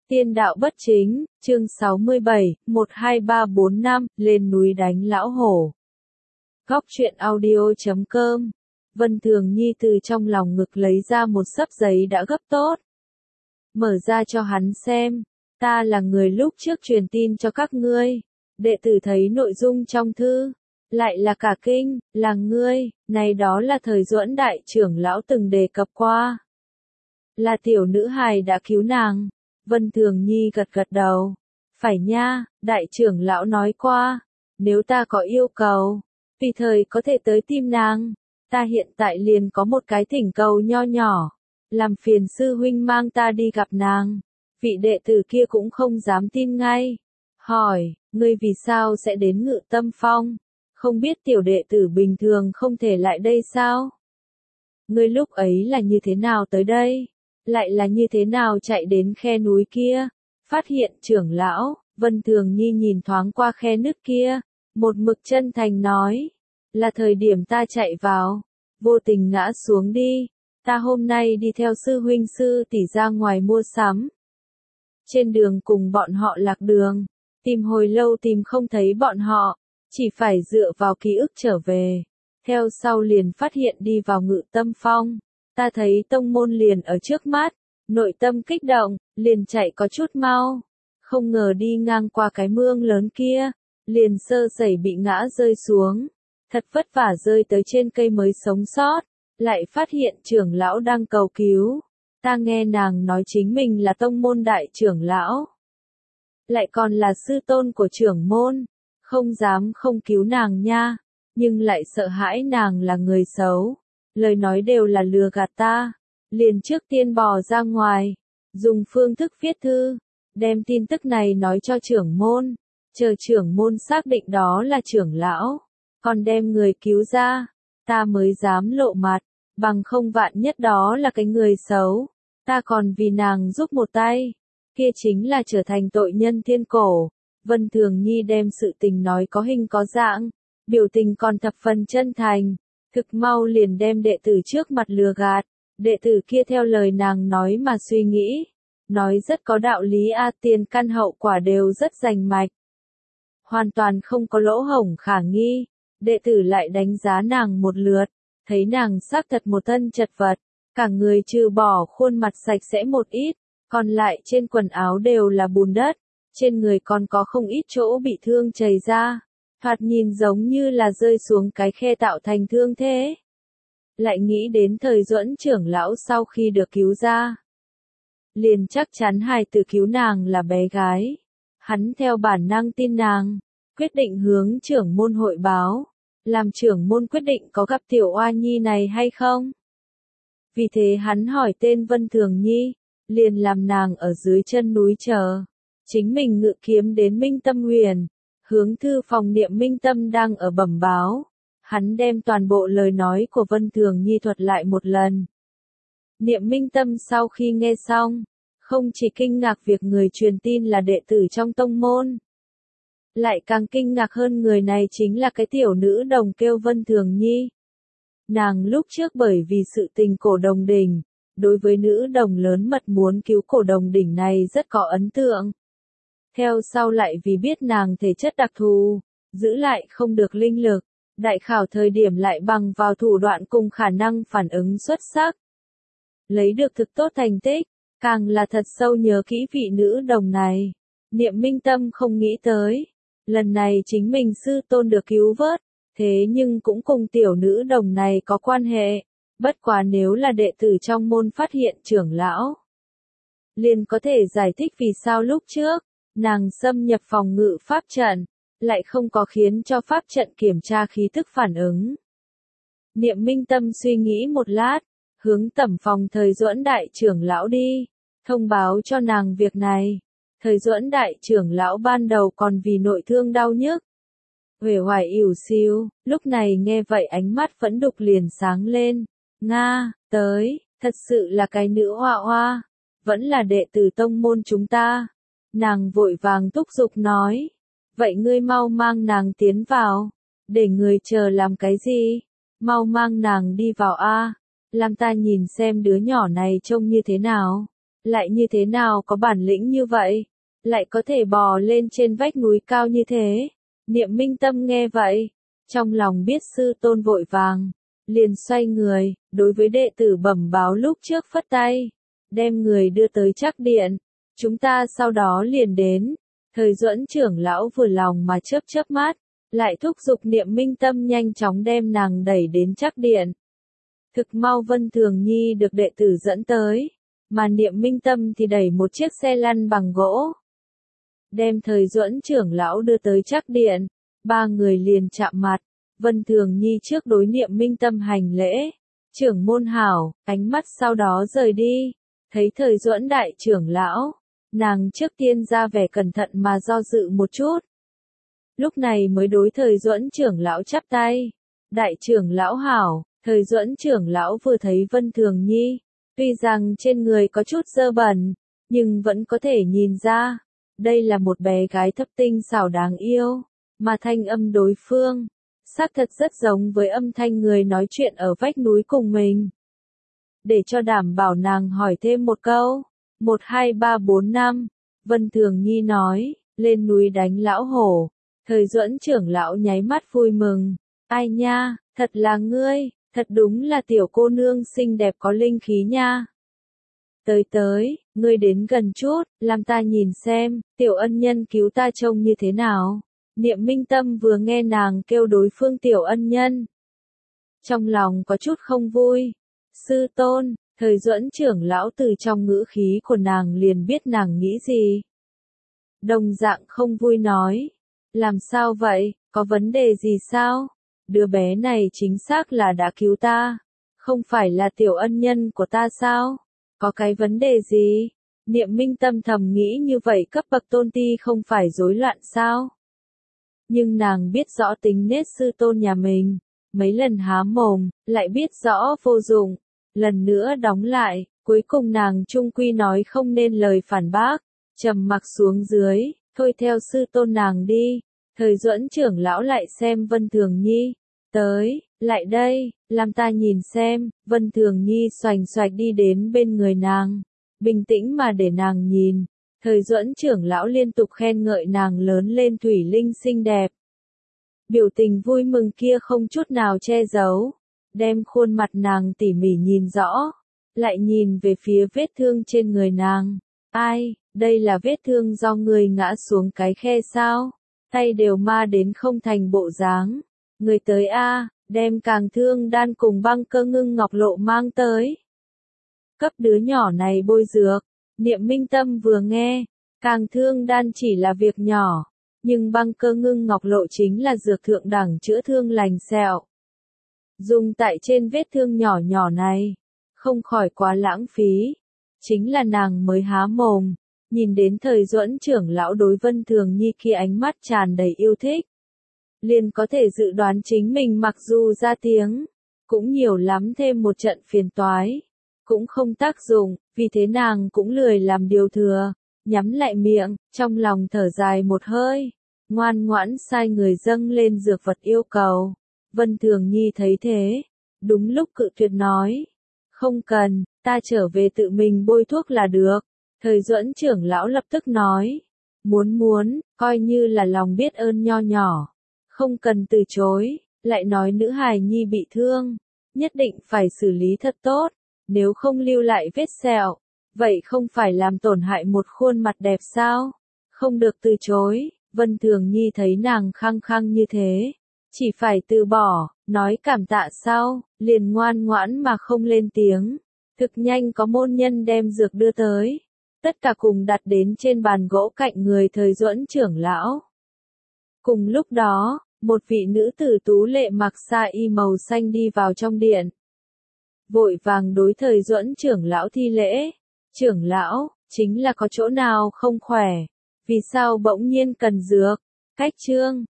Tiên đạo bất chính, chương 67, 12345, lên núi đánh lão hổ. Góc truyện audio.com. Vân Thường Nhi từ trong lòng ngực lấy ra một xấp giấy đã gấp tốt. Mở ra cho hắn xem, ta là người lúc trước truyền tin cho các ngươi. Đệ tử thấy nội dung trong thư, lại là cả kinh, là ngươi, này đó là thời Duẫn đại trưởng lão từng đề cập qua. Là tiểu nữ hài đã cứu nàng. Vân Thường Nhi gật gật đầu. Phải nha, đại trưởng lão nói qua, nếu ta có yêu cầu, tùy thời có thể tới tìm nàng. Ta hiện tại liền có một cái thỉnh cầu nho nhỏ, làm phiền sư huynh mang ta đi gặp nàng. Vị đệ tử kia cũng không dám tin ngay. Hỏi, ngươi vì sao sẽ đến Ngự Tâm Phong? Không biết tiểu đệ tử bình thường không thể lại đây sao? Ngươi lúc ấy là như thế nào tới đây? Lại là như thế nào chạy đến khe núi kia? Phát hiện trưởng lão, Vân Thường Nhi nhìn thoáng qua khe nước kia, một mực chân thành nói, là thời điểm ta chạy vào, vô tình ngã xuống đi, ta hôm nay đi theo sư huynh sư tỷ ra ngoài mua sắm. Trên đường cùng bọn họ lạc đường, tìm hồi lâu tìm không thấy bọn họ, chỉ phải dựa vào ký ức trở về, theo sau liền phát hiện đi vào Ngự Tâm Phong. Ta thấy tông môn liền ở trước mắt, nội tâm kích động, liền chạy có chút mau. Không ngờ đi ngang qua cái mương lớn kia, liền sơ sẩy bị ngã rơi xuống. Thật vất vả rơi tới trên cây mới sống sót, lại phát hiện trưởng lão đang cầu cứu. Ta nghe nàng nói chính mình là tông môn đại trưởng lão. Lại còn là sư tôn của trưởng môn, không dám không cứu nàng nha, nhưng lại sợ hãi nàng là người xấu. Lời nói đều là lừa gạt ta, liền trước tiên bò ra ngoài, dùng phương thức viết thư, đem tin tức này nói cho trưởng môn, chờ trưởng môn xác định đó là trưởng lão, còn đem người cứu ra, ta mới dám lộ mặt, bằng không vạn nhất đó là cái người xấu, ta còn vì nàng giúp một tay, kia chính là trở thành tội nhân thiên cổ. Vân Thường Nhi đem sự tình nói có hình có dạng, biểu tình còn thập phần chân thành. Thực mau liền đem đệ tử trước mặt lừa gạt, đệ tử kia theo lời nàng nói mà suy nghĩ, nói rất có đạo lý tiền căn hậu quả đều rất rành mạch. Hoàn toàn không có lỗ hổng khả nghi, đệ tử lại đánh giá nàng một lượt, thấy nàng xác thật một thân chật vật, cả người trừ bỏ khuôn mặt sạch sẽ một ít, còn lại trên quần áo đều là bùn đất, trên người còn có không ít chỗ bị thương chảy ra. Thoạt nhìn giống như là rơi xuống cái khe tạo thành thương thế. Lại nghĩ đến thời Duẫn trưởng lão sau khi được cứu ra, liền chắc chắn hài tử cứu nàng là bé gái. Hắn theo bản năng tin nàng, quyết định hướng trưởng môn hội báo, làm trưởng môn quyết định có gặp tiểu oa nhi này hay không. Vì thế hắn hỏi tên Vân Thường Nhi, liền làm nàng ở dưới chân núi chờ, chính mình ngự kiếm đến Minh Tâm Huyền. Hướng thư phòng Niệm Minh Tâm đang ở bẩm báo, hắn đem toàn bộ lời nói của Vân Thường Nhi thuật lại một lần. Niệm Minh Tâm sau khi nghe xong, không chỉ kinh ngạc việc người truyền tin là đệ tử trong tông môn, lại càng kinh ngạc hơn người này chính là cái tiểu nữ đồng kêu Vân Thường Nhi. Nàng lúc trước bởi vì sự tình cổ đồng đỉnh, đối với nữ đồng lớn mật muốn cứu cổ đồng đỉnh này rất có ấn tượng. Theo sau lại vì biết nàng thể chất đặc thù, giữ lại không được linh lực, đại khảo thời điểm lại bằng vào thủ đoạn cùng khả năng phản ứng xuất sắc. Lấy được thực tốt thành tích, càng là thật sâu nhớ kỹ vị nữ đồng này. Niệm Minh Tâm không nghĩ tới, lần này chính mình sư tôn được cứu vớt, thế nhưng cũng cùng tiểu nữ đồng này có quan hệ, bất quá nếu là đệ tử trong môn phát hiện trưởng lão, liền có thể giải thích vì sao lúc trước nàng xâm nhập phòng ngự pháp trận, lại không có khiến cho pháp trận kiểm tra khí tức phản ứng. Niệm Minh Tâm suy nghĩ một lát, hướng tẩm phòng thời Duẫn đại trưởng lão đi, thông báo cho nàng việc này. Thời Duẫn đại trưởng lão ban đầu còn vì nội thương đau nhức, uể oải ỉu xìu, lúc này nghe vậy ánh mắt phẫn đục liền sáng lên. Nga, tới, thật sự là cái nữ hoa hoa, vẫn là đệ tử tông môn chúng ta. Nàng vội vàng thúc giục nói, vậy ngươi mau mang nàng tiến vào, để người chờ làm cái gì, mau mang nàng đi vào a, làm ta nhìn xem đứa nhỏ này trông như thế nào, lại như thế nào có bản lĩnh như vậy, lại có thể bò lên trên vách núi cao như thế. Niệm Minh Tâm nghe vậy, trong lòng biết sư tôn vội vàng, liền xoay người, đối với đệ tử bẩm báo lúc trước phất tay, đem người đưa tới Trác điện, chúng ta sau đó liền đến. Thời Duẫn trưởng lão vừa lòng mà chớp chớp mắt, lại thúc giục Niệm Minh Tâm nhanh chóng đem nàng đẩy đến Trác điện. Thực mau Vân Thường Nhi được đệ tử dẫn tới, mà Niệm Minh Tâm thì đẩy một chiếc xe lăn bằng gỗ, đem Thời Duẫn trưởng lão đưa tới Trác điện. Ba người liền chạm mặt, Vân Thường Nhi trước đối Niệm Minh Tâm hành lễ, trưởng môn hảo, ánh mắt sau đó rời đi, thấy Thời Duẫn đại trưởng lão, nàng trước tiên ra vẻ cẩn thận mà do dự một chút. Lúc này mới đối Thời Duẫn trưởng lão chắp tay, đại trưởng lão hảo. Thời Duẫn trưởng lão vừa thấy Vân Thường Nhi, tuy rằng trên người có chút dơ bẩn, nhưng vẫn có thể nhìn ra, đây là một bé gái thấp tinh xảo đáng yêu, mà thanh âm đối phương, xác thật rất giống với âm thanh người nói chuyện ở vách núi cùng mình. Để cho đảm bảo nàng hỏi thêm một câu, 1 2 3 4 5, Vân Thường Nhi nói, lên núi đánh lão hổ. Thời Duẫn trưởng lão nháy mắt vui mừng, ai nha, thật là ngươi. Thật đúng là tiểu cô nương xinh đẹp có linh khí nha. Tới, ngươi đến gần chút, làm ta nhìn xem, tiểu ân nhân cứu ta trông như thế nào. Niệm Minh Tâm vừa nghe nàng kêu đối phương tiểu ân nhân, trong lòng có chút không vui. Sư tôn, Thời Duẫn trưởng lão từ trong ngữ khí của nàng liền biết nàng nghĩ gì. Đồng dạng không vui nói, làm sao vậy, có vấn đề gì sao? Đứa bé này chính xác là đã cứu ta, không phải là tiểu ân nhân của ta sao? Có cái vấn đề gì? Niệm Minh Tâm thầm nghĩ như vậy cấp bậc tôn ti không phải rối loạn sao? Nhưng nàng biết rõ tính nết sư tôn nhà mình, mấy lần há mồm, lại biết rõ vô dụng, lần nữa đóng lại, cuối cùng nàng trung quy nói không nên lời phản bác, trầm mặc xuống dưới, thôi theo sư tôn nàng đi. Thời Duẫn trưởng lão lại xem Vân Thường Nhi, tới, lại đây, làm ta nhìn xem. Vân Thường Nhi xoành xoạch đi đến bên người nàng, bình tĩnh mà để nàng nhìn. Thời Duẫn trưởng lão liên tục khen ngợi nàng lớn lên thủy linh xinh đẹp. Biểu tình vui mừng kia không chút nào che giấu, đem khuôn mặt nàng tỉ mỉ nhìn rõ, lại nhìn về phía vết thương trên người nàng. Ai, đây là vết thương do người ngã xuống cái khe sao? Tay đều ma đến không thành bộ dáng. Người tới a, đem Càng Thương Đan cùng Băng Cơ Ngưng Ngọc Lộ mang tới. Cấp đứa nhỏ này bôi dược. Niệm Minh Tâm vừa nghe, Càng Thương Đan chỉ là việc nhỏ, nhưng Băng Cơ Ngưng Ngọc Lộ chính là dược thượng đẳng chữa thương lành sẹo. Dùng tại trên vết thương nhỏ nhỏ này, không khỏi quá lãng phí. Chính là nàng mới há mồm, nhìn đến Thời Duẫn trưởng lão đối Vân Thường Nhi khi ánh mắt tràn đầy yêu thích, liền có thể dự đoán chính mình mặc dù ra tiếng, cũng nhiều lắm thêm một trận phiền toái, cũng không tác dụng, vì thế nàng cũng lười làm điều thừa, nhắm lại miệng, trong lòng thở dài một hơi, ngoan ngoãn sai người dâng lên dược vật yêu cầu. Vân Thường Nhi thấy thế, đúng lúc cự tuyệt nói, không cần, ta trở về tự mình bôi thuốc là được. Thời Duẫn trưởng lão lập tức nói, muốn, coi như là lòng biết ơn nho nhỏ, không cần từ chối, lại nói nữ hài nhi bị thương, nhất định phải xử lý thật tốt, nếu không lưu lại vết sẹo, vậy không phải làm tổn hại một khuôn mặt đẹp sao? Không được từ chối. Vân Thường Nhi thấy nàng khăng khăng như thế, chỉ phải từ bỏ, nói cảm tạ sau, liền ngoan ngoãn mà không lên tiếng. Thực nhanh có môn nhân đem dược đưa tới, tất cả cùng đặt đến trên bàn gỗ cạnh người Thời Duẫn trưởng lão. Cùng lúc đó, một vị nữ tử tú lệ mặc sa y màu xanh đi vào trong điện, vội vàng đối Thời Duẫn trưởng lão thi lễ. Trưởng lão, chính là có chỗ nào không khỏe, vì sao bỗng nhiên cần dược? Cách chương